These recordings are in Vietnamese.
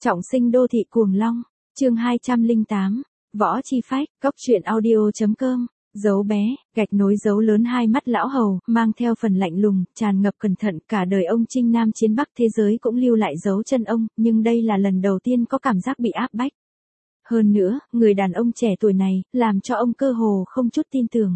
Trọng sinh đô thị cuồng long, chương 208, Võ Chi Phách, Góc truyện audio.com, dấu bé, gạch nối dấu lớn hai mắt lão hầu, mang theo phần lạnh lùng, tràn ngập cẩn thận, cả đời ông chinh nam chiến bắc thế giới cũng lưu lại dấu chân ông, nhưng đây là lần đầu tiên có cảm giác bị áp bách. Hơn nữa, người đàn ông trẻ tuổi này, làm cho ông cơ hồ không chút tin tưởng.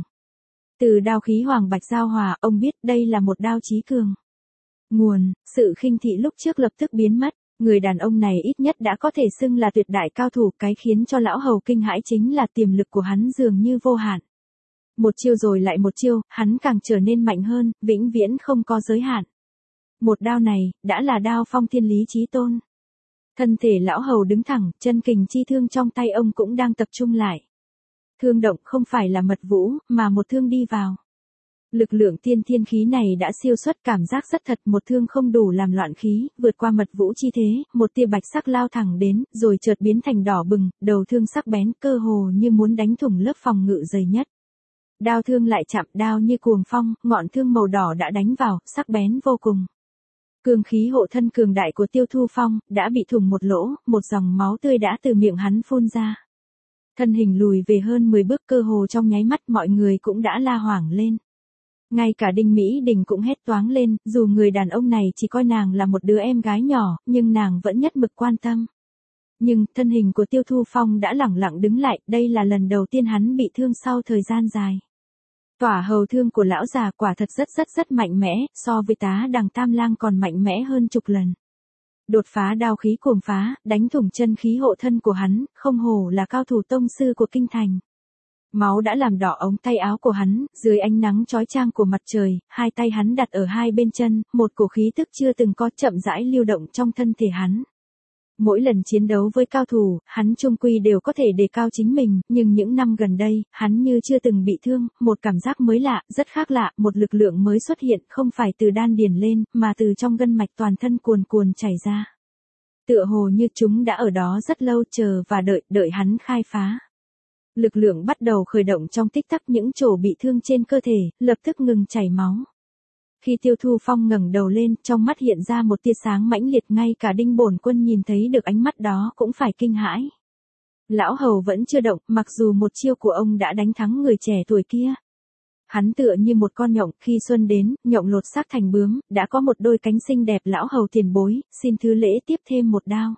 Từ đao khí hoàng bạch giao hòa, ông biết đây là một đao chí cường. Nguồn, sự khinh thị lúc trước lập tức biến mất. Người đàn ông này ít nhất đã có thể xưng là tuyệt đại cao thủ, cái khiến cho lão hầu kinh hãi chính là tiềm lực của hắn dường như vô hạn. Một chiêu rồi lại một chiêu, hắn càng trở nên mạnh hơn, vĩnh viễn không có giới hạn. Một đao này, đã là đao phong thiên lý chí tôn. Thân thể lão hầu đứng thẳng, chân kình chi thương trong tay ông cũng đang tập trung lại. Thương động không phải là mật vũ, mà một thương đi vào. Lực lượng tiên thiên khí này đã siêu xuất, cảm giác rất thật, một thương không đủ làm loạn khí, vượt qua mật vũ chi thế, một tia bạch sắc lao thẳng đến, rồi chợt biến thành đỏ bừng, đầu thương sắc bén, cơ hồ như muốn đánh thủng lớp phòng ngự dày nhất. Đao thương lại chạm, đao như cuồng phong, ngọn thương màu đỏ đã đánh vào, sắc bén vô cùng. Cương khí hộ thân cường đại của Tiêu Thu Phong đã bị thủng một lỗ, một dòng máu tươi đã từ miệng hắn phun ra. Thân hình lùi về hơn 10 bước, cơ hồ trong nháy mắt mọi người cũng đã la hoảng lên. Ngay cả Đinh Mỹ Đình cũng hét toáng lên, dù người đàn ông này chỉ coi nàng là một đứa em gái nhỏ, nhưng nàng vẫn nhất mực quan tâm. Nhưng, thân hình của Tiêu Thu Phong đã lẳng lặng đứng lại, đây là lần đầu tiên hắn bị thương sau thời gian dài. Tỏa hầu thương của lão già quả thật rất mạnh mẽ, so với Tá Đằng Tam Lang còn mạnh mẽ hơn chục lần. Đột phá đao khí cuồng phá, đánh thủng chân khí hộ thân của hắn, không hổ là cao thủ tông sư của kinh thành. Máu đã làm đỏ ống tay áo của hắn, dưới ánh nắng chói chang của mặt trời, hai tay hắn đặt ở hai bên chân, một cổ khí tức chưa từng có chậm rãi lưu động trong thân thể hắn. Mỗi lần chiến đấu với cao thủ, hắn chung quy đều có thể đề cao chính mình, nhưng những năm gần đây, hắn như chưa từng bị thương, một cảm giác mới lạ, rất khác lạ, một lực lượng mới xuất hiện, không phải từ đan điền lên, mà từ trong gân mạch toàn thân cuồn cuộn chảy ra. Tựa hồ như chúng đã ở đó rất lâu, chờ và đợi hắn khai phá. Lực lượng bắt đầu khởi động trong tích tắc, những chỗ bị thương trên cơ thể, lập tức ngừng chảy máu. Khi Tiêu Thu Phong ngẩng đầu lên, trong mắt hiện ra một tia sáng mãnh liệt, ngay cả Đinh Bổn Quân nhìn thấy được ánh mắt đó cũng phải kinh hãi. Lão hầu vẫn chưa động, mặc dù một chiêu của ông đã đánh thắng người trẻ tuổi kia. Hắn tựa như một con nhộng, khi xuân đến, nhộng lột xác thành bướm, đã có một đôi cánh xinh đẹp. Lão hầu tiền bối, xin thứ lễ tiếp thêm một đao.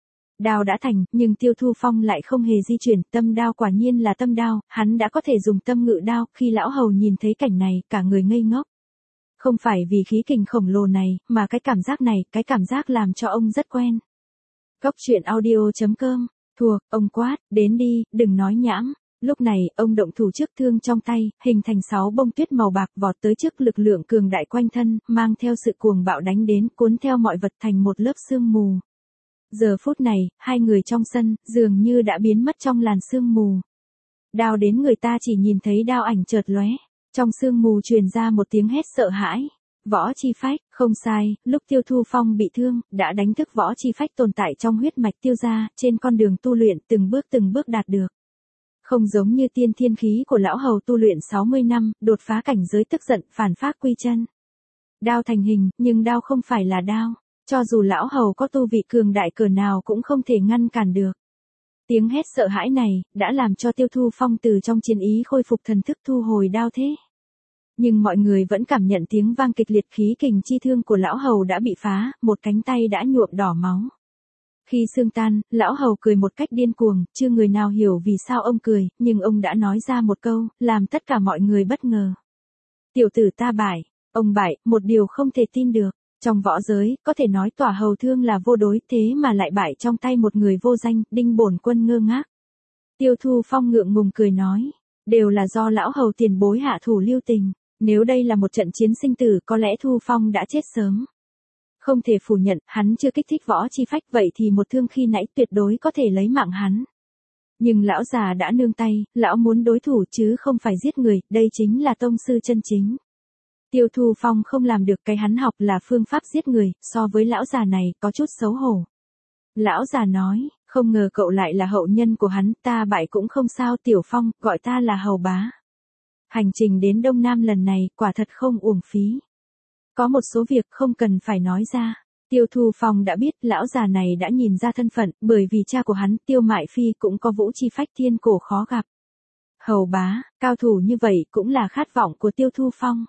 Đao đã thành, nhưng Tiêu Thu Phong lại không hề di chuyển, tâm đao quả nhiên là tâm đao, hắn đã có thể dùng tâm ngự đao, khi lão hầu nhìn thấy cảnh này, cả người ngây ngốc. Không phải vì khí kình khổng lồ này, mà cái cảm giác này, cái cảm giác làm cho ông rất quen. Góc truyện audio.com, thuộc, ông quát, đến đi, đừng nói nhãm. Lúc này, ông động thủ trước, thương trong tay, hình thành 6 bông tuyết màu bạc vọt tới trước, lực lượng cường đại quanh thân, mang theo sự cuồng bạo đánh đến, cuốn theo mọi vật thành một lớp sương mù. Giờ phút này, hai người trong sân, dường như đã biến mất trong làn sương mù. Đao đến người ta chỉ nhìn thấy đao ảnh chợt lóe. Trong sương mù truyền ra một tiếng hét sợ hãi. Võ Chi Phách, không sai, lúc Tiêu Thu Phong bị thương, đã đánh thức Võ Chi Phách tồn tại trong huyết mạch Tiêu gia, trên con đường tu luyện từng bước đạt được. Không giống như tiên thiên khí của lão hầu tu luyện 60 năm, đột phá cảnh giới tức giận, phản phác quy chân. Đao thành hình, nhưng đao không phải là đao. Cho dù lão hầu có tu vị cường đại cỡ nào cũng không thể ngăn cản được. Tiếng hét sợ hãi này, đã làm cho Tiêu Thu Phong từ trong chiến ý khôi phục thần thức, thu hồi đao thế. Nhưng mọi người vẫn cảm nhận tiếng vang kịch liệt, khí kình chi thương của lão hầu đã bị phá, một cánh tay đã nhuộm đỏ máu. Khi xương tan, lão hầu cười một cách điên cuồng, chưa người nào hiểu vì sao ông cười, nhưng ông đã nói ra một câu, làm tất cả mọi người bất ngờ. Tiểu tử ta bại, ông bại, một điều không thể tin được. Trong võ giới, có thể nói tỏa hầu thương là vô đối, thế mà lại bại trong tay một người vô danh. Đinh Bổn Quân ngơ ngác. Tiêu Thu Phong ngượng ngùng cười nói, đều là do lão hầu tiền bối hạ thủ lưu tình, nếu đây là một trận chiến sinh tử, có lẽ Thu Phong đã chết sớm. Không thể phủ nhận, hắn chưa kích thích Võ Chi Phách, vậy thì một thương khi nãy tuyệt đối có thể lấy mạng hắn. Nhưng lão già đã nương tay, lão muốn đối thủ chứ không phải giết người, đây chính là tông sư chân chính. Tiêu Thu Phong không làm được, cái hắn học là phương pháp giết người, so với lão già này, có chút xấu hổ. Lão già nói, không ngờ cậu lại là hậu nhân của hắn, ta bại cũng không sao, Tiểu Phong, gọi ta là hầu bá. Hành trình đến Đông Nam lần này, quả thật không uổng phí. Có một số việc không cần phải nói ra. Tiêu Thu Phong đã biết lão già này đã nhìn ra thân phận, bởi vì cha của hắn, Tiêu Mại Phi cũng có vũ chi phách thiên cổ khó gặp. Hầu bá, cao thủ như vậy cũng là khát vọng của Tiêu Thu Phong.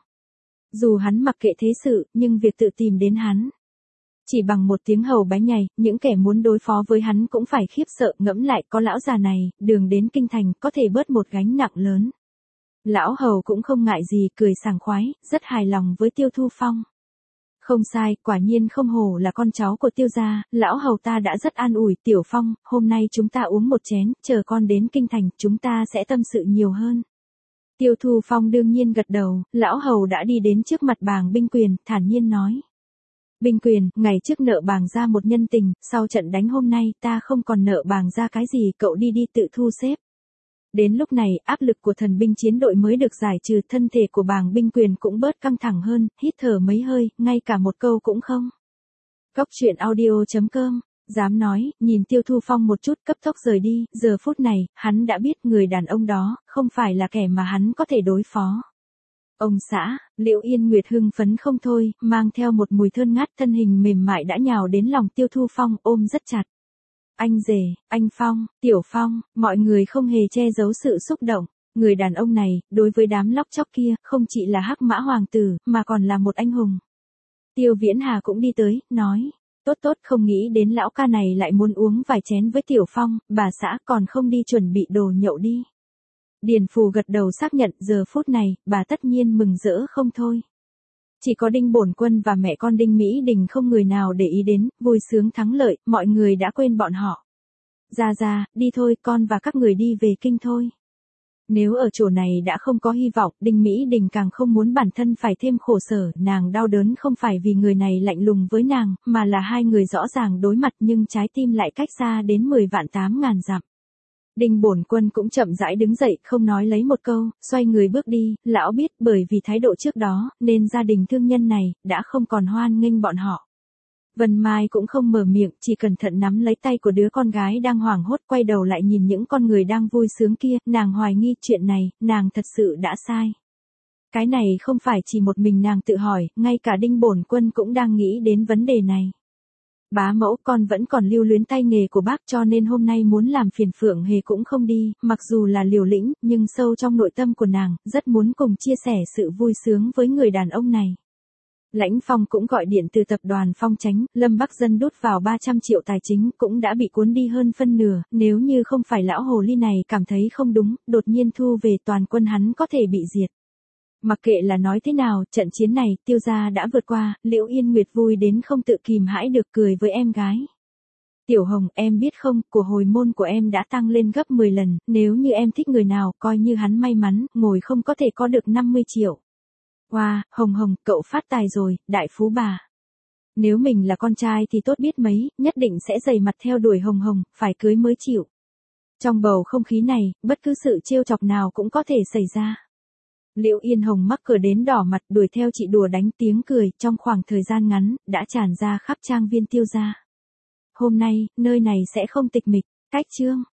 Dù hắn mặc kệ thế sự, nhưng việc tự tìm đến hắn. Chỉ bằng một tiếng hầu bá nhảy, những kẻ muốn đối phó với hắn cũng phải khiếp sợ, ngẫm lại có lão già này, đường đến kinh thành có thể bớt một gánh nặng lớn. Lão hầu cũng không ngại gì, cười sảng khoái, rất hài lòng với Tiêu Thu Phong. Không sai, quả nhiên không hổ là con cháu của Tiêu gia, lão hầu ta đã rất an ủi. Tiểu Phong, hôm nay chúng ta uống một chén, chờ con đến kinh thành, chúng ta sẽ tâm sự nhiều hơn. Tiêu Thu Phong đương nhiên gật đầu, lão hầu đã đi đến trước mặt Bàng Binh Quyền, thản nhiên nói. Binh Quyền, ngày trước nợ Bàng gia một nhân tình, sau trận đánh hôm nay ta không còn nợ Bàng gia cái gì, cậu đi tự thu xếp. Đến lúc này, áp lực của thần binh chiến đội mới được giải trừ, thân thể của Bàng Binh Quyền cũng bớt căng thẳng hơn, hít thở mấy hơi, ngay cả một câu cũng không. Cốc truyện audio.com, dám nói, nhìn Tiêu Thu Phong một chút cấp tốc rời đi, giờ phút này, hắn đã biết người đàn ông đó, không phải là kẻ mà hắn có thể đối phó. Ông xã, Liễu Yên Nguyệt hưng phấn không thôi, mang theo một mùi thơm ngát, thân hình mềm mại đã nhào đến lòng Tiêu Thu Phong, ôm rất chặt. Anh rể, anh Phong, Tiểu Phong, mọi người không hề che giấu sự xúc động. Người đàn ông này, đối với đám lóc chóc kia, không chỉ là Hắc Mã Hoàng tử, mà còn là một anh hùng. Tiêu Viễn Hà cũng đi tới, nói, tốt không nghĩ đến lão ca này lại muốn uống vài chén với Tiểu Phong, bà xã còn không đi chuẩn bị đồ nhậu đi. Điền Phù gật đầu xác nhận, giờ phút này, bà tất nhiên mừng rỡ không thôi. Chỉ có Đinh Bổn Quân và mẹ con Đinh Mỹ Đình không người nào để ý đến, vui sướng thắng lợi, mọi người đã quên bọn họ. Ra, đi thôi, con và các người đi về kinh thôi. Nếu ở chỗ này đã không có hy vọng, Đinh Mỹ Đình càng không muốn bản thân phải thêm khổ sở, nàng đau đớn không phải vì người này lạnh lùng với nàng, mà là hai người rõ ràng đối mặt nhưng trái tim lại cách xa đến 10.800.000 dặm. Đinh Bổn Quân cũng chậm rãi đứng dậy, không nói lấy một câu, xoay người bước đi, lão biết bởi vì thái độ trước đó, nên gia đình thương nhân này, đã không còn hoan nghênh bọn họ. Vân Mai cũng không mở miệng, chỉ cẩn thận nắm lấy tay của đứa con gái đang hoảng hốt, quay đầu lại nhìn những con người đang vui sướng kia, nàng hoài nghi chuyện này, nàng thật sự đã sai. Cái này không phải chỉ một mình nàng tự hỏi, ngay cả Đinh Bổn Quân cũng đang nghĩ đến vấn đề này. Bá mẫu, con vẫn còn lưu luyến tay nghề của bác, cho nên hôm nay muốn làm phiền Phượng Hề cũng không đi, mặc dù là liều lĩnh, nhưng sâu trong nội tâm của nàng, rất muốn cùng chia sẻ sự vui sướng với người đàn ông này. Lãnh Phong cũng gọi điện từ tập đoàn Phong Chánh, Lâm Bắc Dân đút vào 300 triệu tài chính cũng đã bị cuốn đi hơn phân nửa, nếu như không phải lão hồ ly này cảm thấy không đúng, đột nhiên thu về toàn quân hắn có thể bị diệt. Mặc kệ là nói thế nào, trận chiến này, Tiêu gia đã vượt qua, Liễu Yên Nguyệt vui đến không tự kìm hãy được, cười với em gái. Tiểu Hồng, em biết không, của hồi môn của em đã tăng lên gấp 10 lần, nếu như em thích người nào, coi như hắn may mắn, ngồi không có thể có được 50 triệu. Wow, Hồng, cậu phát tài rồi, đại phú bà. Nếu mình là con trai thì tốt biết mấy, nhất định sẽ dày mặt theo đuổi Hồng, phải cưới mới chịu. Trong bầu không khí này, bất cứ sự trêu chọc nào cũng có thể xảy ra. Liễu Yên Hồng mắc cỡ đến đỏ mặt, đuổi theo chị đùa đánh, tiếng cười, trong khoảng thời gian ngắn, đã tràn ra khắp trang viên Tiêu gia. Hôm nay, nơi này sẽ không tịch mịch, cách chương.